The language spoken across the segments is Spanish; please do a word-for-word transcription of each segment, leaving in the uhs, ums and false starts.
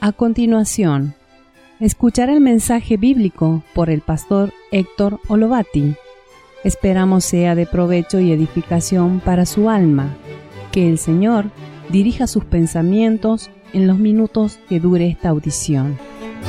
A continuación, escuchar el mensaje bíblico por el pastor Héctor Olovati. Esperamos sea de provecho y edificación para su alma. Que el Señor dirija sus pensamientos en los minutos que dure esta audición.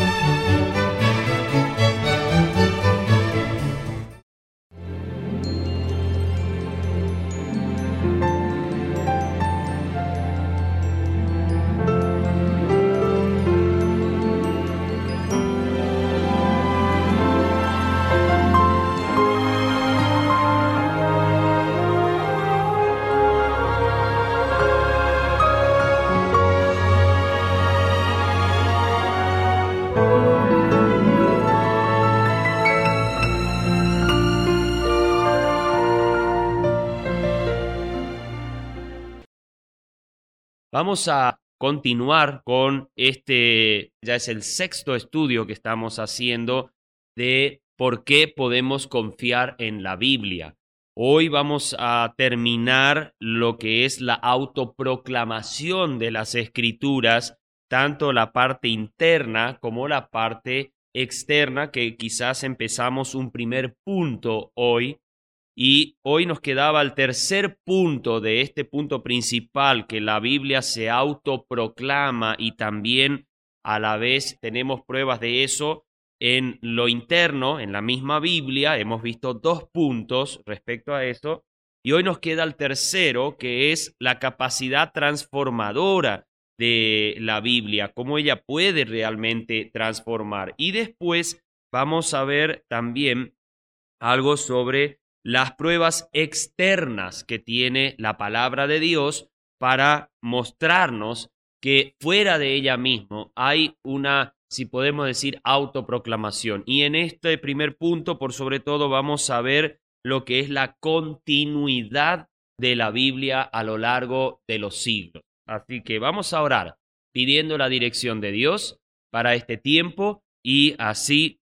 Vamos a continuar con este, ya es el sexto estudio que estamos haciendo de por qué podemos confiar en la Biblia. Hoy vamos a terminar lo que es la autoproclamación de las Escrituras, tanto la parte interna como la parte externa, que quizás empezamos un primer punto hoy. Y hoy nos quedaba el tercer punto de este punto principal, que la Biblia se autoproclama y también a la vez tenemos pruebas de eso en lo interno, en la misma Biblia. Hemos visto dos puntos respecto a eso y hoy nos queda el tercero, que es la capacidad transformadora de la Biblia, cómo ella puede realmente transformar. Y después vamos a ver también algo sobre las pruebas externas que tiene la palabra de Dios para mostrarnos que fuera de ella mismo hay una, si podemos decir, autoproclamación. Y en este primer punto, por sobre todo, vamos a ver lo que es la continuidad de la Biblia a lo largo de los siglos. Así que vamos a orar pidiendo la dirección de Dios para este tiempo y así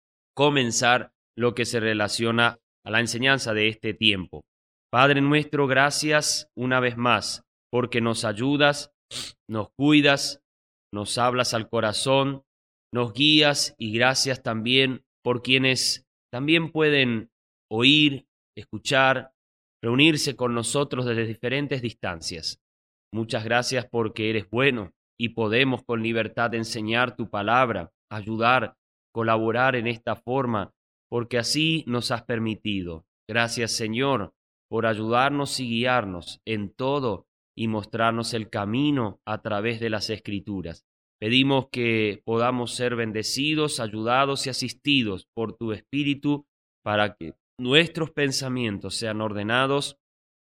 comenzar lo que se relaciona a la enseñanza de este tiempo. Padre nuestro, gracias una vez más porque nos ayudas, nos cuidas, nos hablas al corazón, nos guías y gracias también por quienes también pueden oír, escuchar, reunirse con nosotros desde diferentes distancias. Muchas gracias porque eres bueno y podemos con libertad enseñar tu palabra, ayudar, colaborar en esta forma, porque así nos has permitido. Gracias, Señor, por ayudarnos y guiarnos en todo y mostrarnos el camino a través de las Escrituras. Pedimos que podamos ser bendecidos, ayudados y asistidos por tu Espíritu para que nuestros pensamientos sean ordenados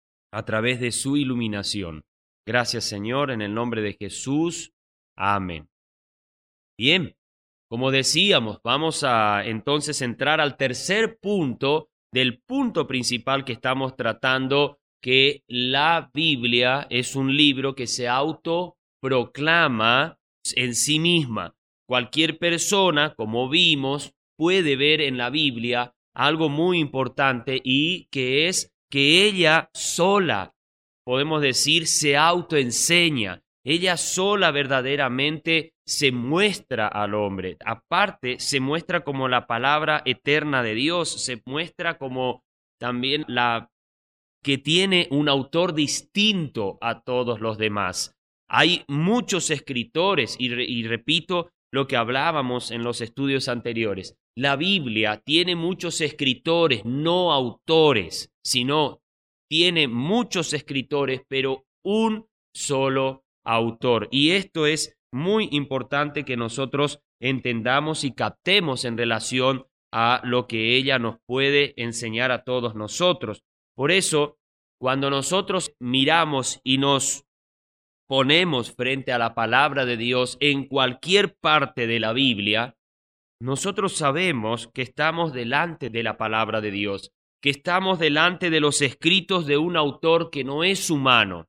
a través de su iluminación. Gracias, Señor, en el nombre de Jesús. Amén. Bien. Como decíamos, vamos a entonces entrar al tercer punto del punto principal que estamos tratando, que la Biblia es un libro que se autoproclama en sí misma. Cualquier persona, como vimos, puede ver en la Biblia algo muy importante y que es que ella sola, podemos decir, se autoenseña. Ella sola verdaderamente se muestra al hombre. Aparte, se muestra como la palabra eterna de Dios, se muestra como también la que tiene un autor distinto a todos los demás. Hay muchos escritores, y, re, y repito lo que hablábamos en los estudios anteriores. La Biblia tiene muchos escritores, no autores, sino tiene muchos escritores, pero un solo autor. Y esto es muy importante que nosotros entendamos y captemos en relación a lo que ella nos puede enseñar a todos nosotros. Por eso, cuando nosotros miramos y nos ponemos frente a la palabra de Dios en cualquier parte de la Biblia, nosotros sabemos que estamos delante de la palabra de Dios, que estamos delante de los escritos de un autor que no es humano,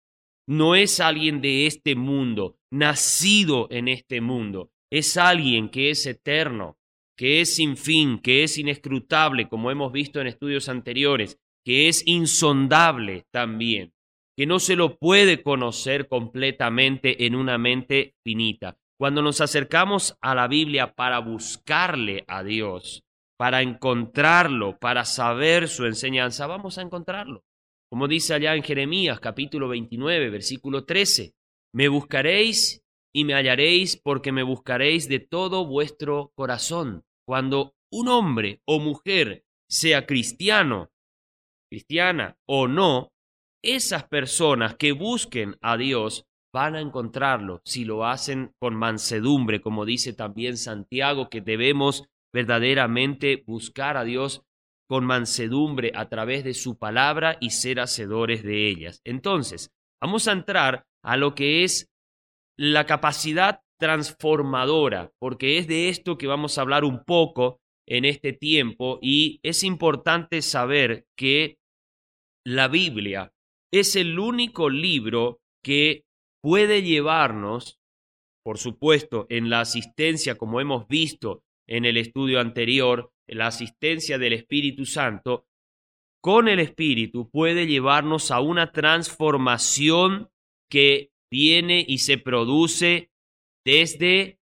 no es alguien de este mundo, nacido en este mundo. Es alguien que es eterno, que es sin fin, que es inescrutable, como hemos visto en estudios anteriores, que es insondable también, que no se lo puede conocer completamente en una mente finita. Cuando nos acercamos a la Biblia para buscarle a Dios, para encontrarlo, para saber su enseñanza, vamos a encontrarlo. Como dice allá en Jeremías capítulo veintinueve, versículo trece, me buscaréis y me hallaréis porque me buscaréis de todo vuestro corazón. Cuando un hombre o mujer, sea cristiano, cristiana o no, esas personas que busquen a Dios van a encontrarlo si lo hacen con mansedumbre, como dice también Santiago, que debemos verdaderamente buscar a Dios con mansedumbre a través de su palabra y ser hacedores de ellas. Entonces, vamos a entrar a lo que es la capacidad transformadora, porque es de esto que vamos a hablar un poco en este tiempo, y es importante saber que la Biblia es el único libro que puede llevarnos, por supuesto, en la asistencia, como hemos visto en el estudio anterior, la asistencia del Espíritu Santo, con el Espíritu puede llevarnos a una transformación que viene y se produce desde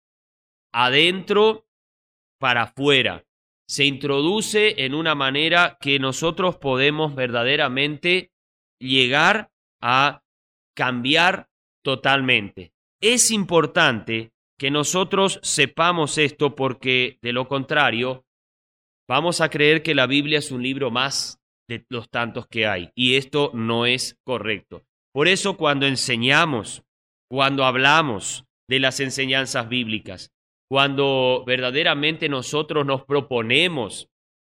adentro para afuera. Se introduce en una manera que nosotros podemos verdaderamente llegar a cambiar totalmente. Es importante que nosotros sepamos esto, porque de lo contrario vamos a creer que la Biblia es un libro más de los tantos que hay, y esto no es correcto. Por eso, cuando enseñamos, cuando hablamos de las enseñanzas bíblicas, cuando verdaderamente nosotros nos proponemos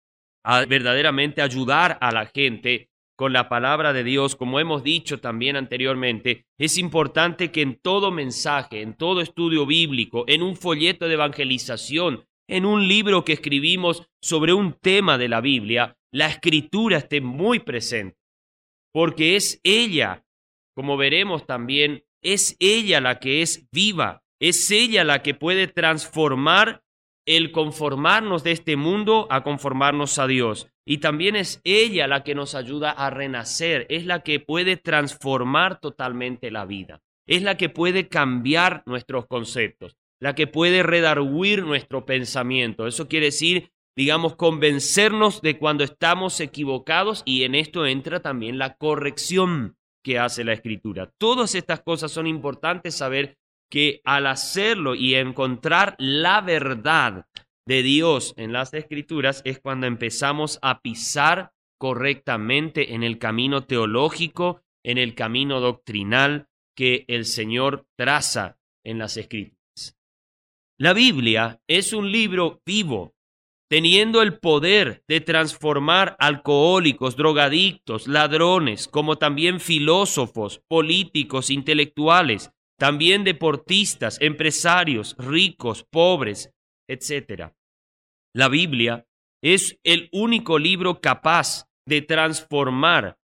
a verdaderamente ayudar a la gente con la palabra de Dios, como hemos dicho también anteriormente, es importante que en todo mensaje, en todo estudio bíblico, en un folleto de evangelización, en un libro que escribimos sobre un tema de la Biblia, la Escritura esté muy presente, porque es ella, como veremos también, es ella la que es viva, es ella la que puede transformar el conformarnos de este mundo a conformarnos a Dios. Y también es ella la que nos ayuda a renacer, es la que puede transformar totalmente la vida, es la que puede cambiar nuestros conceptos, la que puede redarguir nuestro pensamiento. Eso quiere decir, digamos, convencernos de cuando estamos equivocados, y en esto entra también la corrección que hace la Escritura. Todas estas cosas son importantes saber, que al hacerlo y encontrar la verdad de Dios en las Escrituras es cuando empezamos a pisar correctamente en el camino teológico, en el camino doctrinal que el Señor traza en las Escrituras. La Biblia es un libro vivo, teniendo el poder de transformar alcohólicos, drogadictos, ladrones, como también filósofos, políticos, intelectuales, también deportistas, empresarios, ricos, pobres, etcétera. La Biblia es el único libro capaz de transformar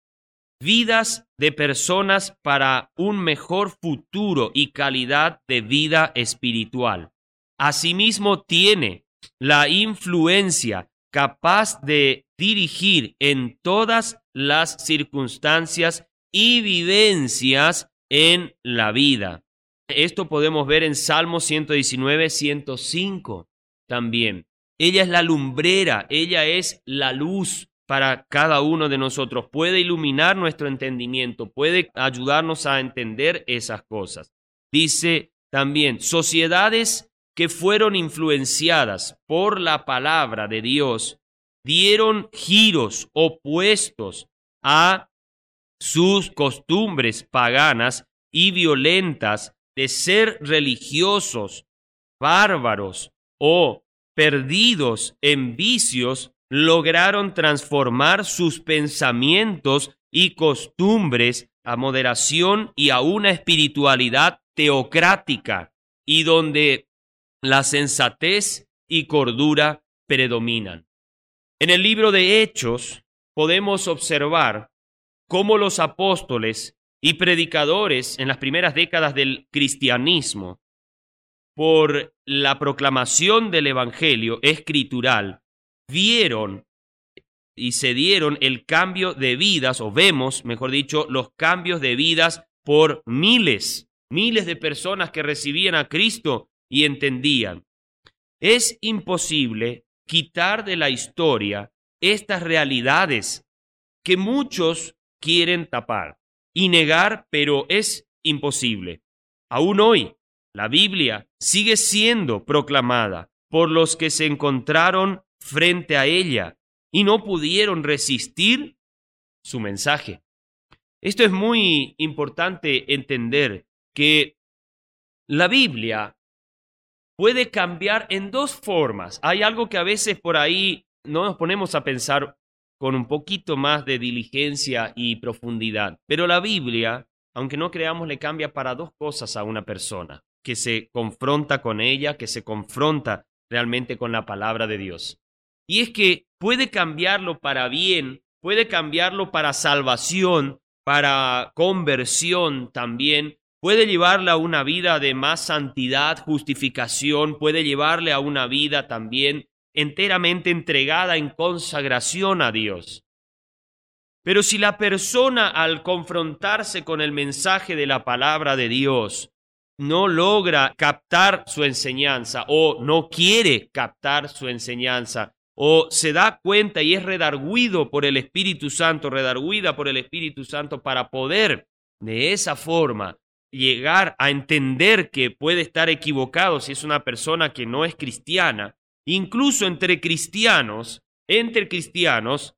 vidas de personas para un mejor futuro y calidad de vida espiritual. Asimismo, tiene la influencia capaz de dirigir en todas las circunstancias y vivencias en la vida. Esto podemos ver en Salmos ciento diecinueve, ciento cinco también. Ella es la lumbrera, ella es la luz para cada uno de nosotros. Puede iluminar nuestro entendimiento, puede ayudarnos a entender esas cosas. Dice también, sociedades que fueron influenciadas por la palabra de Dios dieron giros opuestos a sus costumbres paganas y violentas de ser religiosos, bárbaros o perdidos en vicios, lograron transformar sus pensamientos y costumbres a moderación y a una espiritualidad teocrática, y donde la sensatez y cordura predominan. En el libro de Hechos podemos observar cómo los apóstoles y predicadores en las primeras décadas del cristianismo, por la proclamación del evangelio escritural, vieron y se dieron el cambio de vidas, o vemos, mejor dicho, los cambios de vidas por miles, miles de personas que recibían a Cristo y entendían. Es imposible quitar de la historia estas realidades que muchos quieren tapar y negar, pero es imposible. Aún hoy, la Biblia sigue siendo proclamada por los que se encontraron frente a ella y no pudieron resistir su mensaje. Esto es muy importante entender, que la Biblia puede cambiar en dos formas. Hay algo que a veces por ahí no nos ponemos a pensar con un poquito más de diligencia y profundidad, pero la Biblia, aunque no creamos, le cambia para dos cosas a una persona que se confronta con ella, que se confronta realmente con la palabra de Dios. Y es que puede cambiarlo para bien, puede cambiarlo para salvación, para conversión también, puede llevarle a una vida de más santidad, justificación, puede llevarle a una vida también enteramente entregada en consagración a Dios. Pero si la persona, al confrontarse con el mensaje de la palabra de Dios, no logra captar su enseñanza o no quiere captar su enseñanza, o se da cuenta y es redarguido por el Espíritu Santo, redarguida por el Espíritu Santo para poder de esa forma llegar a entender que puede estar equivocado si es una persona que no es cristiana. Incluso entre cristianos, entre cristianos,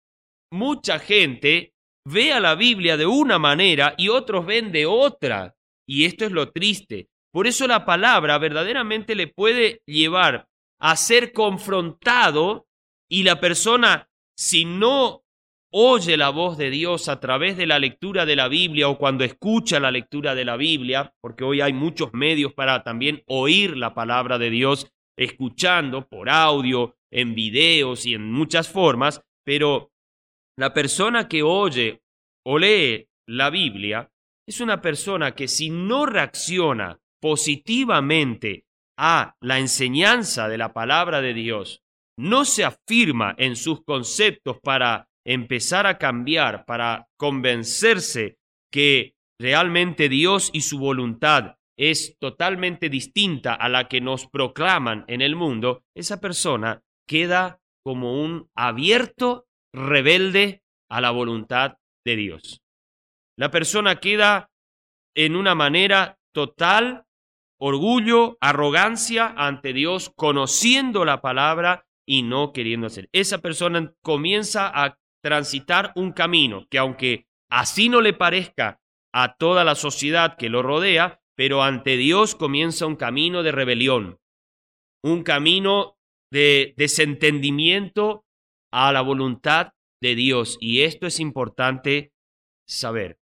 mucha gente ve a la Biblia de una manera y otros ven de otra. Y esto es lo triste. Por eso la palabra verdaderamente le puede llevar a ser confrontado, y la persona, si no oye la voz de Dios a través de la lectura de la Biblia o cuando escucha la lectura de la Biblia, porque hoy hay muchos medios para también oír la palabra de Dios, escuchando por audio, en videos y en muchas formas, pero la persona que oye o lee la Biblia es una persona que, si no reacciona positivamente a la enseñanza de la palabra de Dios, no se afirma en sus conceptos para empezar a cambiar, para convencerse que realmente Dios y su voluntad es totalmente distinta a la que nos proclaman en el mundo, esa persona queda como un abierto rebelde a la voluntad de Dios. La persona queda en una manera total orgullo, arrogancia ante Dios, conociendo la palabra y no queriendo hacer. Esa persona comienza a transitar un camino que, aunque así no le parezca a toda la sociedad que lo rodea, pero ante Dios comienza un camino de rebelión, un camino de desentendimiento a la voluntad de Dios. Y esto es importante saber,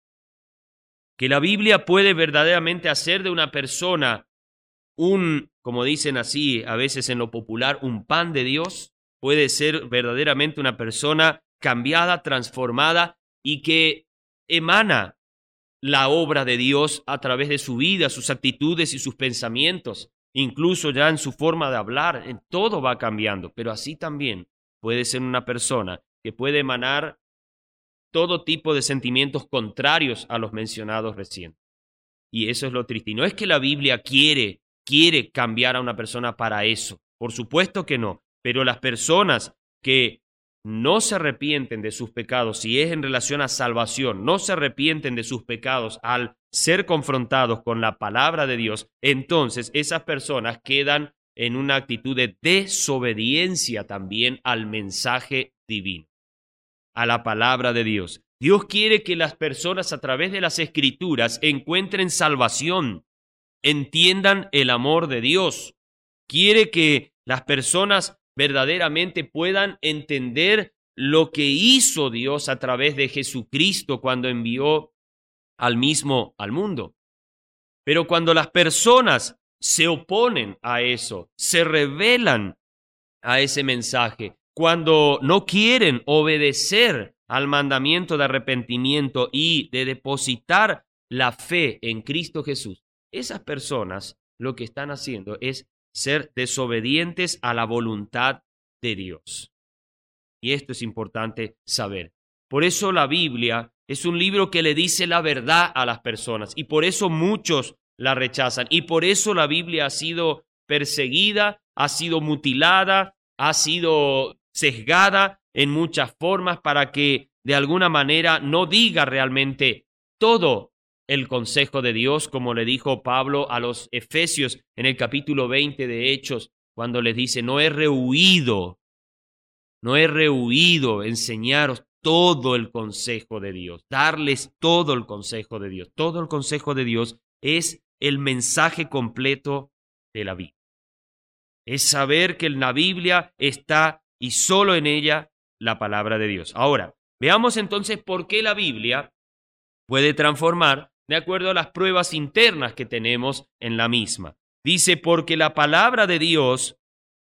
que la Biblia puede verdaderamente hacer de una persona un, como dicen así a veces en lo popular, un pan de Dios. Puede ser verdaderamente una persona cambiada, transformada y que emana la obra de Dios a través de su vida, sus actitudes y sus pensamientos, incluso ya en su forma de hablar, en todo va cambiando. Pero así también puede ser una persona que puede emanar todo tipo de sentimientos contrarios a los mencionados recién. Y eso es lo triste. Y no es que la Biblia quiere, quiere cambiar a una persona para eso. Por supuesto que no. Pero las personas que no se arrepienten de sus pecados, si es en relación a salvación, no se arrepienten de sus pecados al ser confrontados con la palabra de Dios, entonces esas personas quedan en una actitud de desobediencia también al mensaje divino, a la palabra de Dios. Dios quiere que las personas a través de las Escrituras encuentren salvación, entiendan el amor de Dios. Quiere que las personas verdaderamente puedan entender lo que hizo Dios a través de Jesucristo cuando envió al mismo al mundo. Pero cuando las personas se oponen a eso, se rebelan a ese mensaje, cuando no quieren obedecer al mandamiento de arrepentimiento y de depositar la fe en Cristo Jesús, esas personas lo que están haciendo es ser desobedientes a la voluntad de Dios. Y esto es importante saber. Por eso la Biblia es un libro que le dice la verdad a las personas, y por eso muchos la rechazan. Y por eso la Biblia ha sido perseguida, ha sido mutilada, ha sido sesgada en muchas formas para que de alguna manera no diga realmente todo el consejo de Dios, como le dijo Pablo a los Efesios en el capítulo veinte de Hechos, cuando les dice, no he rehuido, no he rehuido enseñaros todo el consejo de Dios, darles todo el consejo de Dios. Todo el consejo de Dios es el mensaje completo de la Biblia. Es saber que en la Biblia está y solo en ella la palabra de Dios. Ahora, veamos entonces por qué la Biblia puede transformar de acuerdo a las pruebas internas que tenemos en la misma. Dice, porque la palabra de Dios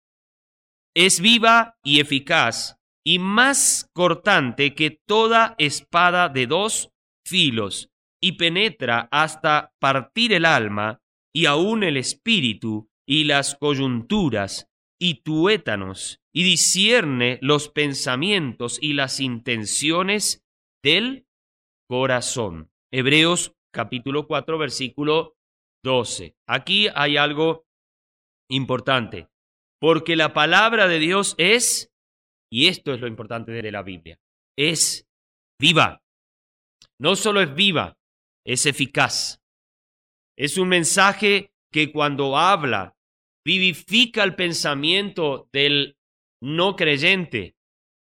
es viva y eficaz y más cortante que toda espada de dos filos y penetra hasta partir el alma y aún el espíritu y las coyunturas y tuétanos y discierne los pensamientos y las intenciones del corazón. Hebreos capítulo cuatro, versículo doce. Aquí hay algo importante, porque la palabra de Dios es, y esto es lo importante de la Biblia, es viva. No solo es viva, es eficaz. Es un mensaje que cuando habla, vivifica el pensamiento del no creyente,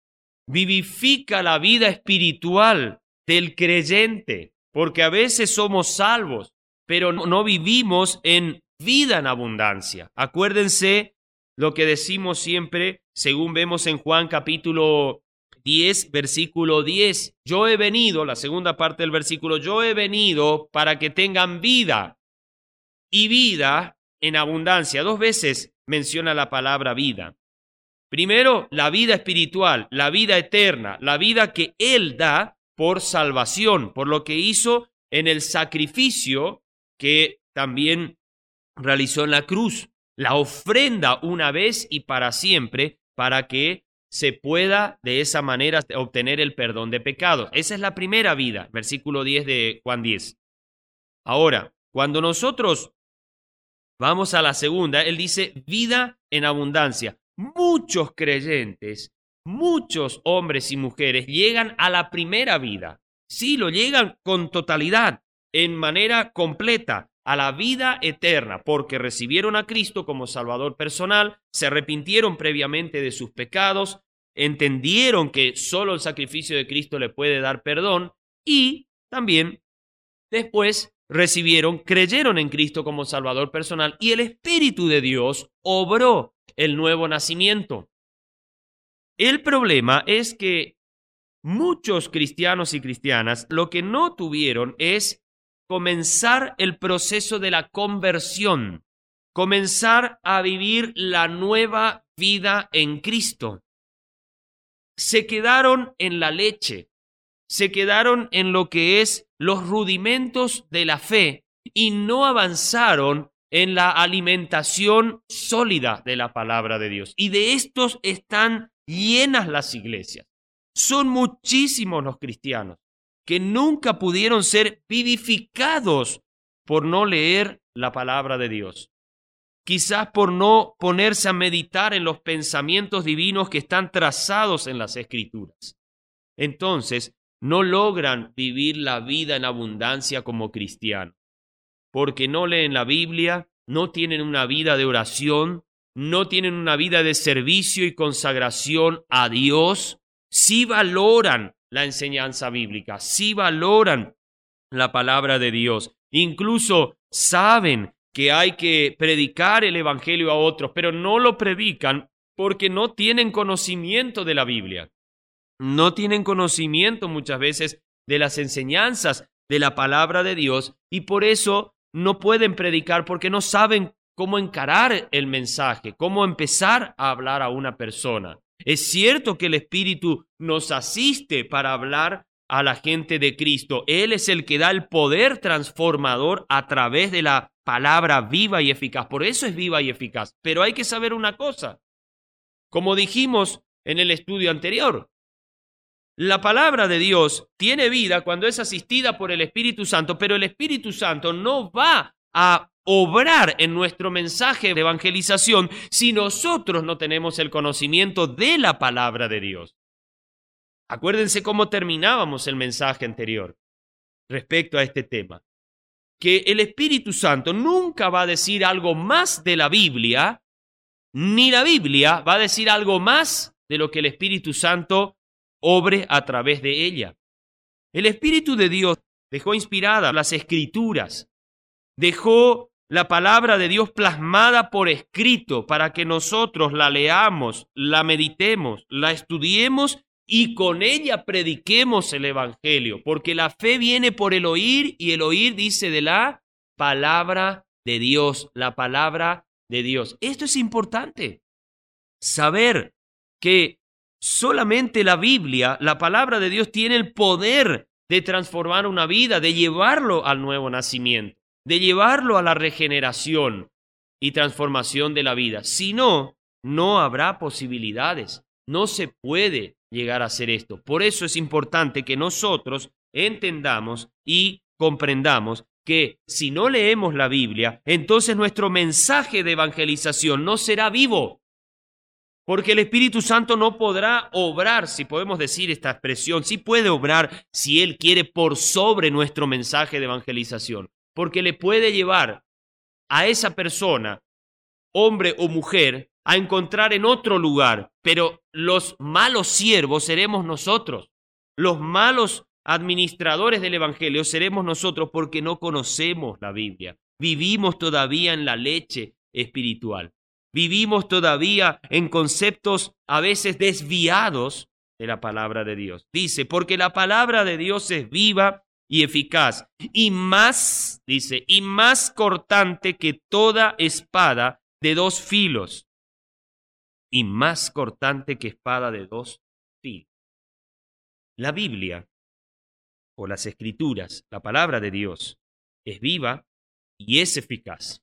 vivifica la vida espiritual del creyente, porque a veces somos salvos, pero no vivimos en vida en abundancia. Acuérdense lo que decimos siempre, según vemos en Juan capítulo diez, versículo diez. Yo he venido, la segunda parte del versículo, yo he venido para que tengan vida y vida en abundancia. Dos veces menciona la palabra vida. Primero, la vida espiritual, la vida eterna, la vida que Él da por salvación, por lo que hizo en el sacrificio que también realizó en la cruz, la ofrenda una vez y para siempre, para que se pueda de esa manera obtener el perdón de pecados. Esa es la primera vida, versículo diez de Juan diez. Ahora, cuando nosotros vamos a la segunda, Él dice vida en abundancia. Muchos creyentes, muchos hombres y mujeres llegan a la primera vida. Sí, lo llegan con totalidad, en manera completa, a la vida eterna, porque recibieron a Cristo como Salvador personal, se arrepintieron previamente de sus pecados, entendieron que solo el sacrificio de Cristo le puede dar perdón y también después recibieron, creyeron en Cristo como Salvador personal y el Espíritu de Dios obró el nuevo nacimiento. El problema es que muchos cristianos y cristianas lo que no tuvieron es comenzar el proceso de la conversión, comenzar a vivir la nueva vida en Cristo. Se quedaron en la leche, se quedaron en lo que es los rudimentos de la fe y no avanzaron en la alimentación sólida de la palabra de Dios. Y de estos están llenas las iglesias. Son muchísimos los cristianos que nunca pudieron ser vivificados por no leer la palabra de Dios. Quizás por no ponerse a meditar en los pensamientos divinos que están trazados en las Escrituras. Entonces, no logran vivir la vida en abundancia como cristianos, porque no leen la Biblia, no tienen una vida de oración, no tienen una vida de servicio y consagración a Dios. Sí valoran la enseñanza bíblica, sí valoran la palabra de Dios, incluso saben que hay que predicar el evangelio a otros, pero no lo predican porque no tienen conocimiento de la Biblia. No tienen conocimiento muchas veces de las enseñanzas de la palabra de Dios y por eso no pueden predicar porque no saben cómo encarar el mensaje, cómo empezar a hablar a una persona. Es cierto que el Espíritu nos asiste para hablar a la gente de Cristo. Él es el que da el poder transformador a través de la palabra viva y eficaz. Por eso es viva y eficaz. Pero hay que saber una cosa. Como dijimos en el estudio anterior, la palabra de Dios tiene vida cuando es asistida por el Espíritu Santo, pero el Espíritu Santo no va a obrar en nuestro mensaje de evangelización si nosotros no tenemos el conocimiento de la palabra de Dios? Acuérdense cómo terminábamos el mensaje anterior respecto a este tema, que el Espíritu Santo nunca va a decir algo más de la Biblia, ni la Biblia va a decir algo más de lo que el Espíritu Santo obre a través de ella. El Espíritu de Dios dejó inspiradas las Escrituras, dejó la palabra de Dios plasmada por escrito para que nosotros la leamos, la meditemos, la estudiemos y con ella prediquemos el Evangelio, porque la fe viene por el oír y el oír dice de la palabra de Dios, la palabra de Dios. Esto es importante, saber que solamente la Biblia, la palabra de Dios, tiene el poder de transformar una vida, de llevarlo al nuevo nacimiento, de llevarlo a la regeneración y transformación de la vida. Si no, no habrá posibilidades. No se puede llegar a hacer esto. Por eso es importante que nosotros entendamos y comprendamos que si no leemos la Biblia, entonces nuestro mensaje de evangelización no será vivo. Porque el Espíritu Santo no podrá obrar, si podemos decir esta expresión, sí puede obrar si Él quiere por sobre nuestro mensaje de evangelización. Porque le puede llevar a esa persona, hombre o mujer, a encontrar en otro lugar. Pero los malos siervos seremos nosotros. Los malos administradores del Evangelio seremos nosotros porque no conocemos la Biblia. Vivimos todavía en la leche espiritual. Vivimos todavía en conceptos a veces desviados de la palabra de Dios. Dice, porque la palabra de Dios es viva y eficaz, y más, dice, y más cortante que toda espada de dos filos, y más cortante que espada de dos filos. La Biblia, o las Escrituras, la palabra de Dios, es viva y es eficaz.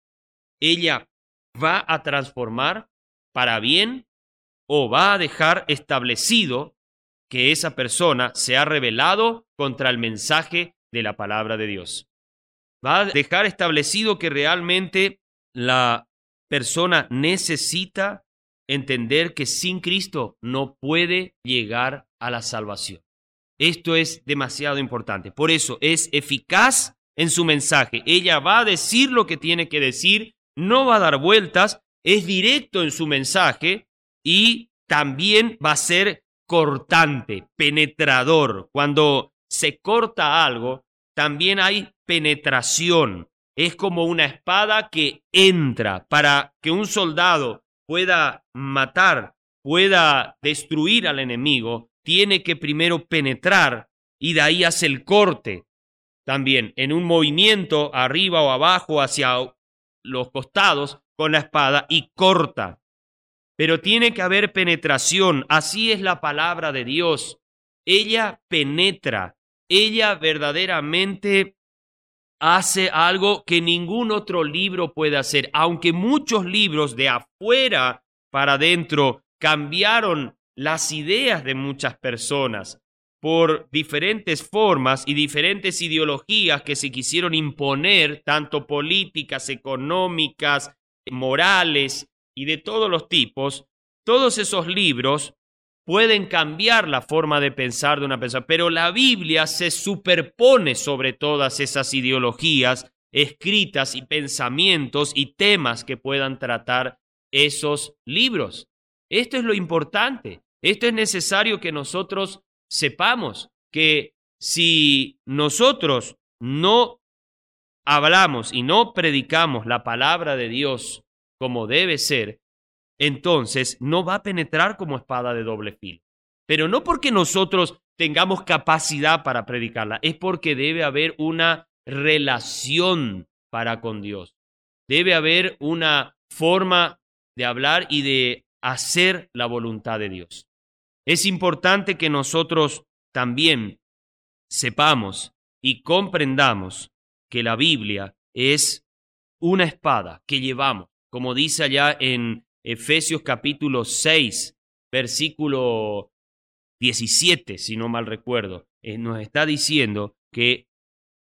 Ella va a transformar para bien o va a dejar establecido que esa persona se ha rebelado contra el mensaje de la palabra de Dios. Va a dejar establecido que realmente la persona necesita entender que sin Cristo no puede llegar a la salvación. Esto es demasiado importante. Por eso es eficaz en su mensaje. Ella va a decir lo que tiene que decir, no va a dar vueltas, es directo en su mensaje y también va a ser cortante, penetrador. Cuando se corta algo, también hay penetración. Es como una espada que entra para que un soldado pueda matar, pueda destruir al enemigo, tiene que primero penetrar y de ahí hace el corte. También en un movimiento arriba o abajo hacia los costados con la espada y corta. Pero tiene que haber penetración. Así es la palabra de Dios. Ella penetra. Ella verdaderamente hace algo que ningún otro libro puede hacer. Aunque muchos libros de afuera para adentro cambiaron las ideas de muchas personas por diferentes formas y diferentes ideologías que se quisieron imponer, tanto políticas, económicas, morales y de todos los tipos, todos esos libros pueden cambiar la forma de pensar de una persona, pero la Biblia se superpone sobre todas esas ideologías escritas y pensamientos y temas que puedan tratar esos libros. Esto es lo importante. Esto es necesario que nosotros sepamos que si nosotros no hablamos y no predicamos la palabra de Dios como debe ser, entonces no va a penetrar como espada de doble filo. Pero no porque nosotros tengamos capacidad para predicarla, es porque debe haber una relación para con Dios. Debe haber una forma de hablar y de hacer la voluntad de Dios. Es importante que nosotros también sepamos y comprendamos que la Biblia es una espada que llevamos, como dice allá en Efesios capítulo seis, versículo diecisiete, si no mal recuerdo, eh, nos está diciendo que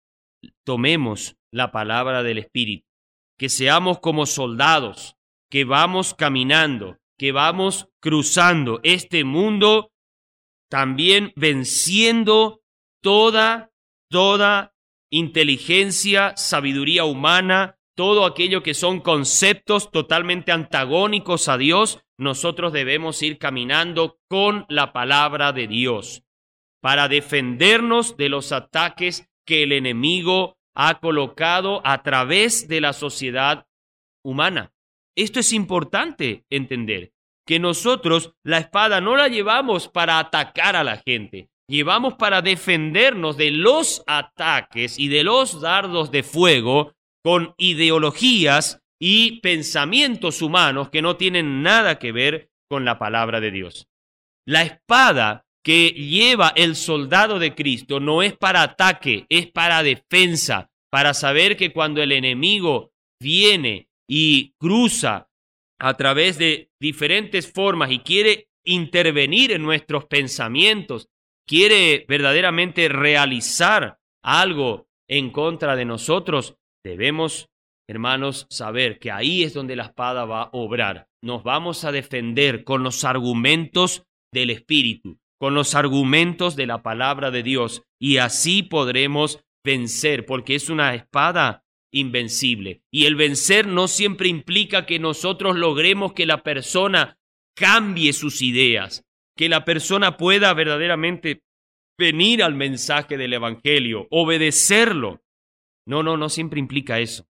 tomemos la palabra del Espíritu, que seamos como soldados, que vamos caminando, que vamos cruzando este mundo, también venciendo toda, toda inteligencia, sabiduría humana, todo aquello que son conceptos totalmente antagónicos a Dios. Nosotros debemos ir caminando con la palabra de Dios para defendernos de los ataques que el enemigo ha colocado a través de la sociedad humana. Esto es importante entender, que nosotros la espada no la llevamos para atacar a la gente, llevamos para defendernos de los ataques y de los dardos de fuego con ideologías y pensamientos humanos que no tienen nada que ver con la palabra de Dios. La espada que lleva el soldado de Cristo no es para ataque, es para defensa, para saber que cuando el enemigo viene y cruza a través de diferentes formas y quiere intervenir en nuestros pensamientos, quiere verdaderamente realizar algo en contra de nosotros, debemos, hermanos, saber que ahí es donde la espada va a obrar. Nos vamos a defender con los argumentos del Espíritu, con los argumentos de la palabra de Dios, y así podremos vencer, porque es una espada invencible. Y el vencer no siempre implica que nosotros logremos que la persona cambie sus ideas, que la persona pueda verdaderamente venir al mensaje del Evangelio, obedecerlo. No, no, no siempre implica eso.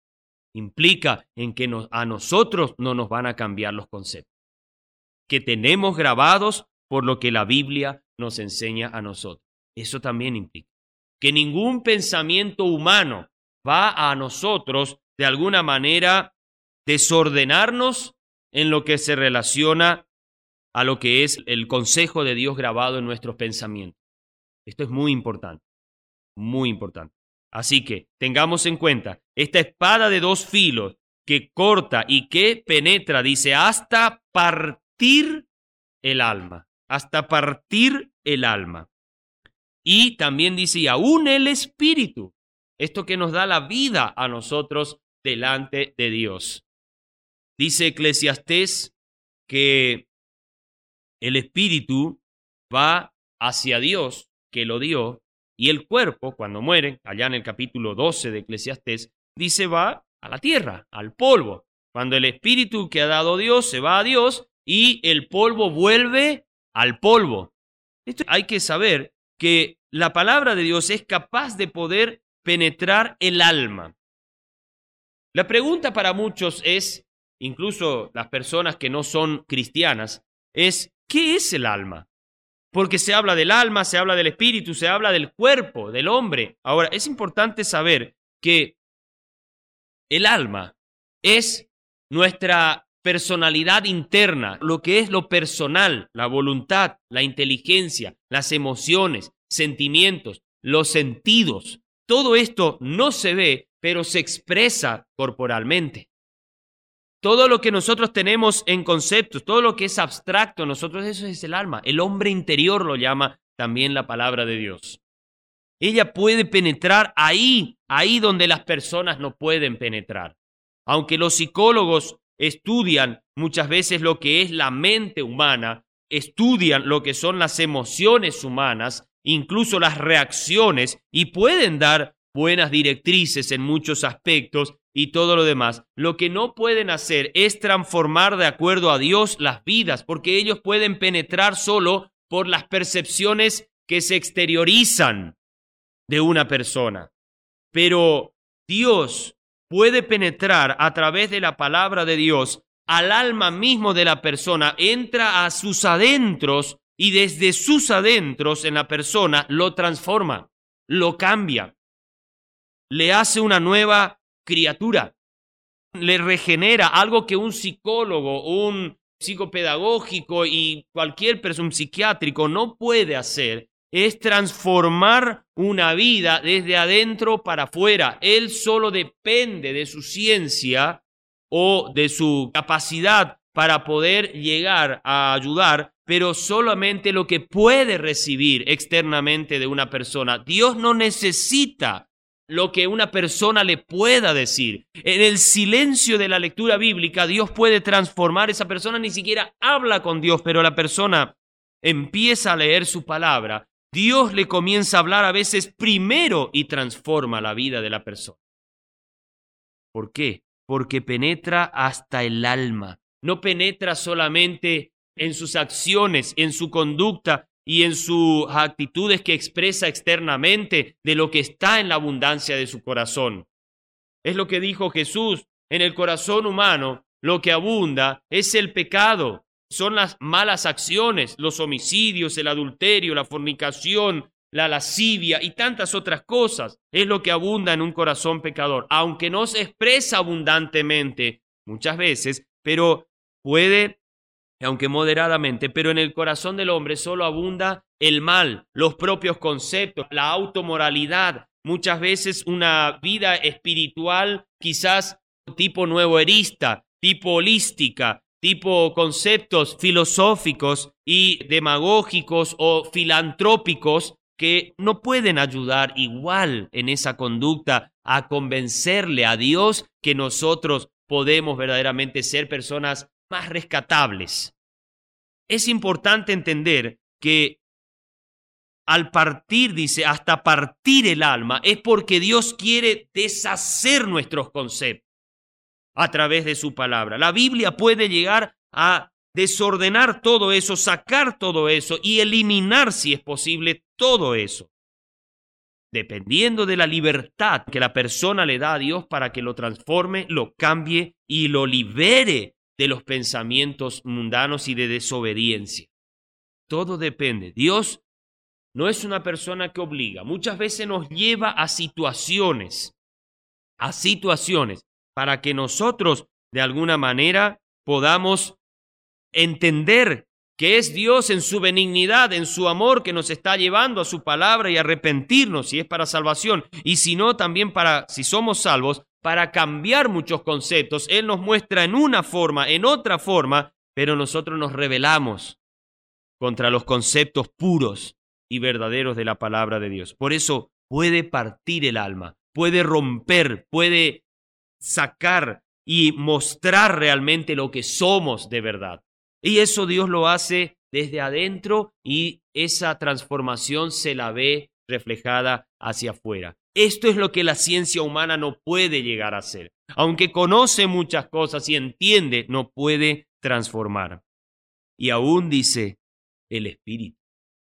Implica en que nos, a nosotros no nos van a cambiar los conceptos, que tenemos grabados por lo que la Biblia nos enseña a nosotros. Eso también implica que ningún pensamiento humano va a nosotros de alguna manera desordenarnos en lo que se relaciona a lo que es el consejo de Dios grabado en nuestros pensamientos. Esto es muy importante, muy importante. Así que tengamos en cuenta, esta espada de dos filos que corta y que penetra, dice, hasta partir el alma, hasta partir el alma. Y también dice, y aún el espíritu, esto que nos da la vida a nosotros delante de Dios. Dice Eclesiastés que el espíritu va hacia Dios, que lo dio, y el cuerpo, cuando muere, allá en el capítulo doce de Eclesiastés, dice va a la tierra, al polvo. Cuando el espíritu que ha dado Dios se va a Dios y el polvo vuelve al polvo. Esto hay que saber que la palabra de Dios es capaz de poder penetrar el alma. La pregunta para muchos es, incluso las personas que no son cristianas, es ¿qué es el alma? Porque se habla del alma, se habla del espíritu, se habla del cuerpo, del hombre. Ahora, es importante saber que el alma es nuestra personalidad interna, lo que es lo personal, la voluntad, la inteligencia, las emociones, sentimientos, los sentidos. Todo esto no se ve, pero se expresa corporalmente. Todo lo que nosotros tenemos en conceptos, todo lo que es abstracto, nosotros eso es el alma. El hombre interior lo llama también la palabra de Dios. Ella puede penetrar ahí, ahí donde las personas no pueden penetrar. Aunque los psicólogos estudian muchas veces lo que es la mente humana, estudian lo que son las emociones humanas, incluso las reacciones, y pueden dar buenas directrices en muchos aspectos y todo lo demás. Lo que no pueden hacer es transformar de acuerdo a Dios las vidas, porque ellos pueden penetrar solo por las percepciones que se exteriorizan de una persona. Pero Dios puede penetrar a través de la palabra de Dios al alma mismo de la persona, entra a sus adentros y desde sus adentros en la persona lo transforma, lo cambia, le hace una nueva criatura, le regenera, algo que un psicólogo, un psicopedagógico y cualquier persona, un psiquiátrico no puede hacer, es transformar una vida desde adentro para afuera. Él solo depende de su ciencia o de su capacidad para poder llegar a ayudar, pero solamente lo que puede recibir externamente de una persona. Dios no necesita lo que una persona le pueda decir. En el silencio de la lectura bíblica, Dios puede transformar. Esa persona ni siquiera habla con Dios, pero la persona empieza a leer su palabra. Dios le comienza a hablar a veces primero y transforma la vida de la persona. ¿Por qué? Porque penetra hasta el alma. No penetra solamente en sus acciones, en su conducta y en sus actitudes que expresa externamente de lo que está en la abundancia de su corazón. Es lo que dijo Jesús: en el corazón humano lo que abunda es el pecado, son las malas acciones, los homicidios, el adulterio, la fornicación, la lascivia y tantas otras cosas. Es lo que abunda en un corazón pecador, aunque no se expresa abundantemente muchas veces, pero puede, aunque moderadamente, pero en el corazón del hombre solo abunda el mal, los propios conceptos, la automoralidad, muchas veces una vida espiritual quizás tipo nuevoerista, tipo holística, tipo conceptos filosóficos y demagógicos o filantrópicos que no pueden ayudar igual en esa conducta a convencerle a Dios que nosotros podemos verdaderamente ser personas más rescatables. Es importante entender que al partir, dice, hasta partir el alma, es porque Dios quiere deshacer nuestros conceptos a través de su palabra. La Biblia puede llegar a desordenar todo eso, sacar todo eso y eliminar, si es posible, todo eso, dependiendo de la libertad que la persona le da a Dios para que lo transforme, lo cambie y lo libere de los pensamientos mundanos y de desobediencia. Todo depende. Dios no es una persona que obliga. Muchas veces nos lleva a situaciones, a situaciones, para que nosotros de alguna manera podamos entender que es Dios en su benignidad, en su amor, que nos está llevando a su palabra y arrepentirnos si es para salvación, y si no, también para, si somos salvos, para cambiar muchos conceptos. Él nos muestra en una forma, en otra forma, pero nosotros nos rebelamos contra los conceptos puros y verdaderos de la palabra de Dios. Por eso puede partir el alma, puede romper, puede sacar y mostrar realmente lo que somos de verdad. Y eso Dios lo hace desde adentro y esa transformación se la ve reflejada hacia afuera. Esto es lo que la ciencia humana no puede llegar a hacer. Aunque conoce muchas cosas y entiende, no puede transformar. Y aún dice el espíritu.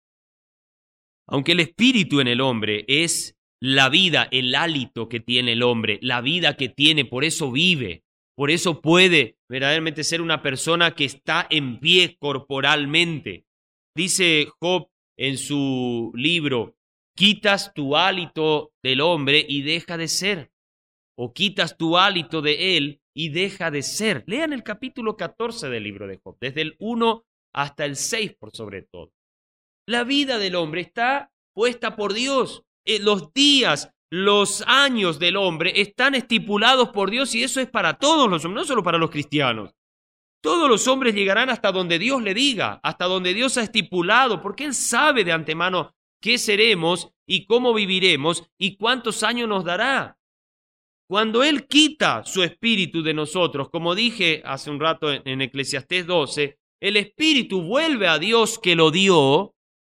Aunque el espíritu en el hombre es la vida, el hálito que tiene el hombre, la vida que tiene, por eso vive. Por eso puede verdaderamente ser una persona que está en pie corporalmente. Dice Job en su libro: quitas tu hálito del hombre y deja de ser. O quitas tu hálito de él y deja de ser. Lean el capítulo catorce del libro de Job, desde el uno hasta el seis por sobre todo. La vida del hombre está puesta por Dios. Eh, los días, los años del hombre están estipulados por Dios y eso es para todos los hombres, no solo para los cristianos. Todos los hombres llegarán hasta donde Dios le diga, hasta donde Dios ha estipulado, porque Él sabe de antemano qué seremos y cómo viviremos y cuántos años nos dará. Cuando Él quita su espíritu de nosotros, como dije hace un rato en, en Eclesiastés doce, el espíritu vuelve a Dios que lo dio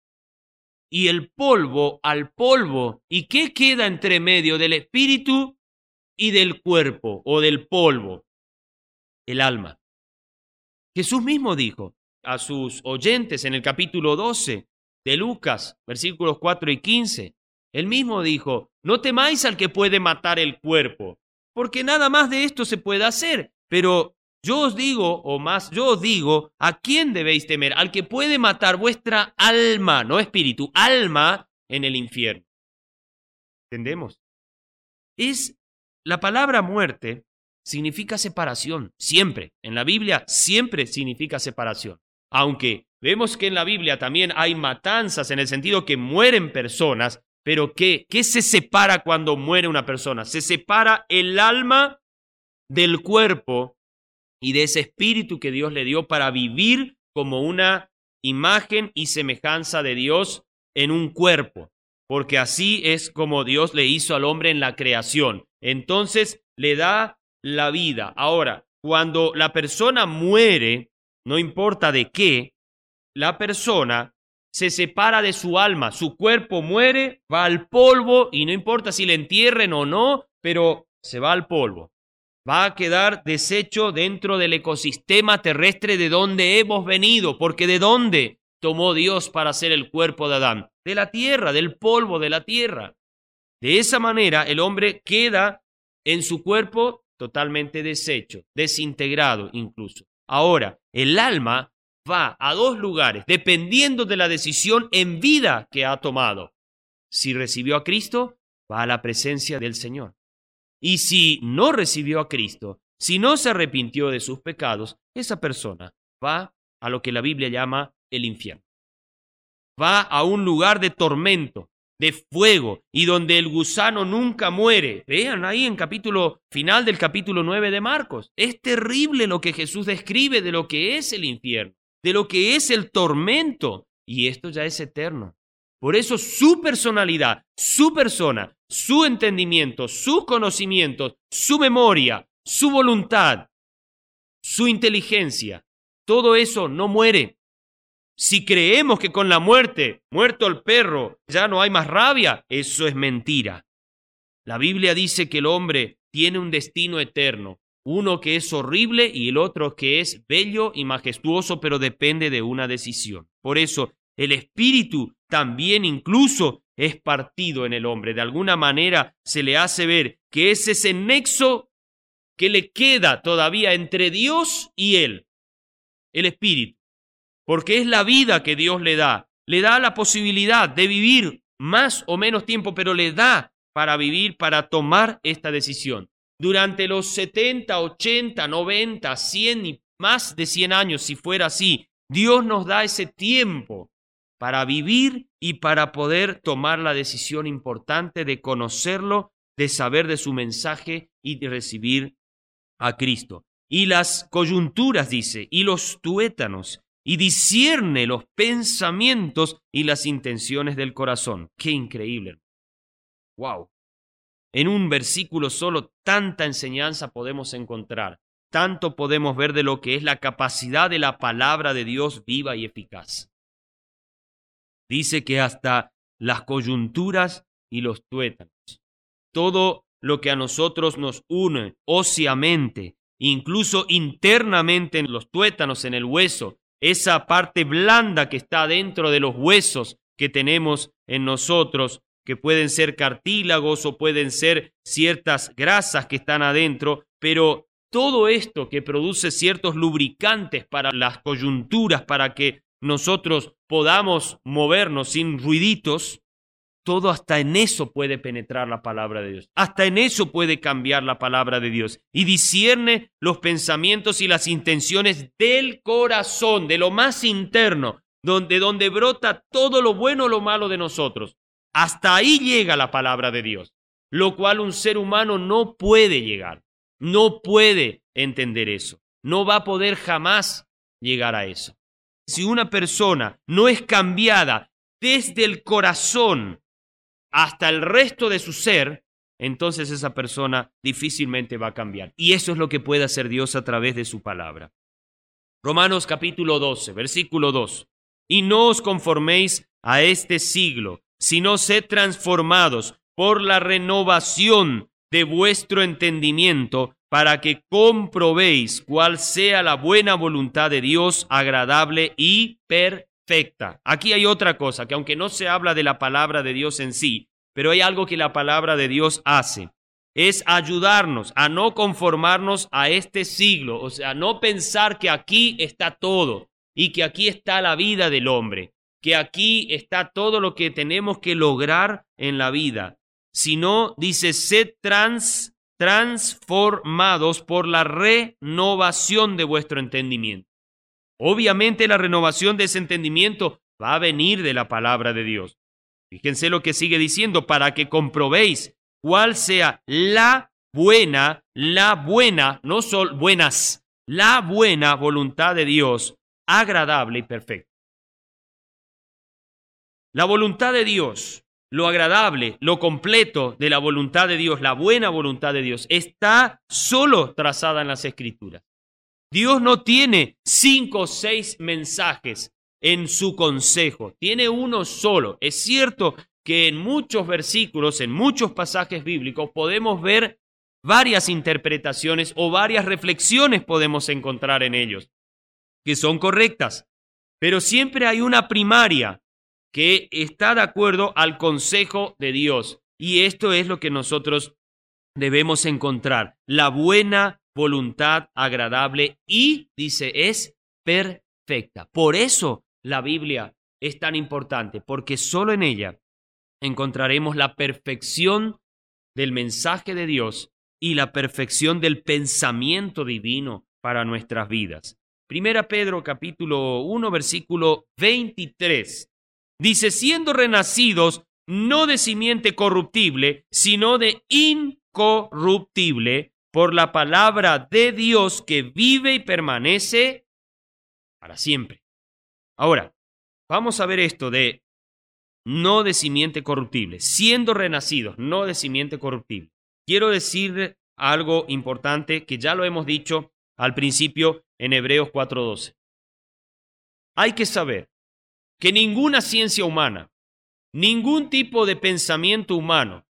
y el polvo al polvo. ¿Y qué queda entre medio del espíritu y del cuerpo o del polvo? El alma. Jesús mismo dijo a sus oyentes en el capítulo doce de Lucas, versículos cuatro y quince, Él mismo dijo: no temáis al que puede matar el cuerpo, porque nada más de esto se puede hacer, pero yo os digo, o más, yo os digo, ¿a quién debéis temer? Al que puede matar vuestra alma, no espíritu, alma en el infierno. ¿Entendemos? Es la palabra muerte significa separación, siempre. En la Biblia siempre significa separación. Aunque vemos que en la Biblia también hay matanzas en el sentido que mueren personas, pero ¿qué? ¿Qué se separa cuando muere una persona? Se separa el alma del cuerpo y de ese espíritu que Dios le dio para vivir como una imagen y semejanza de Dios en un cuerpo. porque así es como Dios le hizo al hombre en la creación. Entonces le da la vida. Ahora, cuando la persona muere, no importa de qué, la persona se separa de su alma, su cuerpo muere, va al polvo y no importa si le entierren o no, pero se va al polvo. Va a quedar deshecho dentro del ecosistema terrestre de donde hemos venido, porque ¿de dónde tomó Dios para hacer el cuerpo de Adán? De la tierra, del polvo de la tierra. De esa manera el hombre queda en su cuerpo totalmente deshecho, desintegrado incluso. Ahora, el alma va a dos lugares, dependiendo de la decisión en vida que ha tomado. Si recibió a Cristo, va a la presencia del Señor. Y si no recibió a Cristo, si no se arrepintió de sus pecados, esa persona va a lo que la Biblia llama el infierno. Va a un lugar de tormento, de fuego, y donde el gusano nunca muere. Vean ahí en capítulo final del capítulo nueve de Marcos. Es terrible lo que Jesús describe de lo que es el infierno, de lo que es el tormento, y esto ya es eterno. Por eso su personalidad, su persona, su entendimiento, sus conocimientos, su memoria, su voluntad, su inteligencia, todo eso no muere. Si creemos que con la muerte, muerto el perro, ya no hay más rabia, eso es mentira. La Biblia dice que el hombre tiene un destino eterno, uno que es horrible y el otro que es bello y majestuoso, pero depende de una decisión. Por eso, el espíritu también incluso es partido en el hombre. De alguna manera se le hace ver que es ese nexo que le queda todavía entre Dios y él, el espíritu. Porque es la vida que Dios le da. Le da la posibilidad de vivir más o menos tiempo, pero le da para vivir, para tomar esta decisión. Durante los setenta, ochenta, noventa, cien y más de cien años, si fuera así, Dios nos da ese tiempo para vivir y para poder tomar la decisión importante de conocerlo, de saber de su mensaje y de recibir a Cristo. Y las coyunturas, dice, y los tuétanos, y discierne los pensamientos y las intenciones del corazón. ¡Qué increíble! ¡Wow! En un versículo solo tanta enseñanza podemos encontrar. Tanto podemos ver de lo que es la capacidad de la palabra de Dios viva y eficaz. Dice que hasta las coyunturas y los tuétanos, todo lo que a nosotros nos une óseamente, incluso internamente en los tuétanos, en el hueso, esa parte blanda que está dentro de los huesos que tenemos en nosotros, que pueden ser cartílagos o pueden ser ciertas grasas que están adentro, pero todo esto que produce ciertos lubricantes para las coyunturas, para que nosotros podamos movernos sin ruiditos, todo hasta en eso puede penetrar la palabra de Dios. Hasta en eso puede cambiar la palabra de Dios. Y discierne los pensamientos y las intenciones del corazón, de lo más interno, donde, donde brota todo lo bueno o lo malo de nosotros. Hasta ahí llega la palabra de Dios, lo cual un ser humano no puede llegar. No puede entender eso. No va a poder jamás llegar a eso. Si una persona no es cambiada desde el corazón hasta el resto de su ser, entonces esa persona difícilmente va a cambiar. Y eso es lo que puede hacer Dios a través de su palabra. Romanos capítulo doce, versículo dos. Y no os conforméis a este siglo, sino sed transformados por la renovación de vuestro entendimiento, para que comprobéis cuál sea la buena voluntad de Dios, agradable y perfecta. Aquí hay otra cosa, que aunque no se habla de la palabra de Dios en sí, pero hay algo que la palabra de Dios hace. Es ayudarnos a no conformarnos a este siglo, o sea, no pensar que aquí está todo y que aquí está la vida del hombre, que aquí está todo lo que tenemos que lograr en la vida, sino, dice, sed trans transformados por la renovación de vuestro entendimiento. Obviamente la renovación de ese entendimiento va a venir de la palabra de Dios. Fíjense lo que sigue diciendo, para que comprobéis cuál sea la buena, la buena, no solo buenas, la buena voluntad de Dios, agradable y perfecta. La voluntad de Dios, lo agradable, lo completo de la voluntad de Dios, la buena voluntad de Dios, está solo trazada en las Escrituras. Dios no tiene cinco o seis mensajes en su consejo, tiene uno solo. Es cierto que en muchos versículos, en muchos pasajes bíblicos, podemos ver varias interpretaciones o varias reflexiones podemos encontrar en ellos, que son correctas, pero siempre hay una primaria que está de acuerdo al consejo de Dios. Y esto es lo que nosotros debemos encontrar, la buena voluntad agradable y, dice, es perfecta. Por eso la Biblia es tan importante, porque solo en ella encontraremos la perfección del mensaje de Dios y la perfección del pensamiento divino para nuestras vidas. Primera Pedro capítulo uno, versículo veintitrés. Dice, siendo renacidos no de simiente corruptible, sino de incorruptible, por la palabra de Dios que vive y permanece para siempre. Ahora, vamos a ver esto de no de simiente corruptible, siendo renacidos, no de simiente corruptible. Quiero decir algo importante que ya lo hemos dicho al principio en Hebreos cuatro doce. Hay que saber que ninguna ciencia humana, ningún tipo de pensamiento humano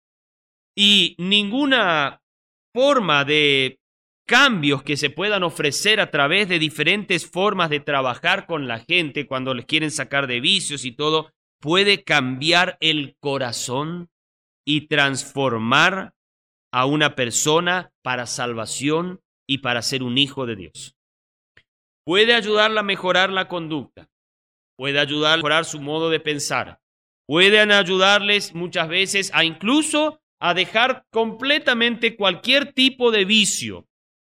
y ninguna forma de cambios que se puedan ofrecer a través de diferentes formas de trabajar con la gente cuando les quieren sacar de vicios y todo, puede cambiar el corazón y transformar a una persona para salvación y para ser un hijo de Dios. Puede ayudarla a mejorar la conducta, puede ayudar a mejorar su modo de pensar, pueden ayudarles muchas veces a incluso a dejar completamente cualquier tipo de vicio,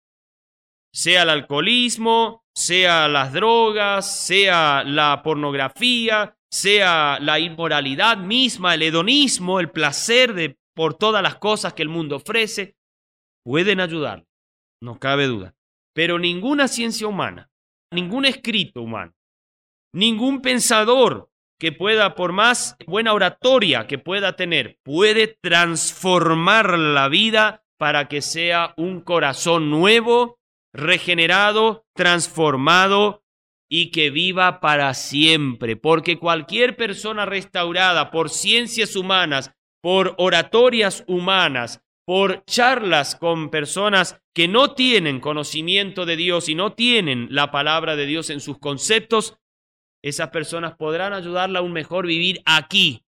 sea el alcoholismo, sea las drogas, sea la pornografía, sea la inmoralidad misma, el hedonismo, el placer de por todas las cosas que el mundo ofrece, pueden ayudar, no cabe duda. Pero ninguna ciencia humana, ningún escrito humano, ningún pensador que pueda, por más buena oratoria que pueda tener, puede transformar la vida para que sea un corazón nuevo, regenerado, transformado y que viva para siempre. Porque cualquier persona restaurada por ciencias humanas, por oratorias humanas, por charlas con personas que no tienen conocimiento de Dios y no tienen la palabra de Dios en sus conceptos, esas personas podrán ayudarla a un mejor vivir aquí,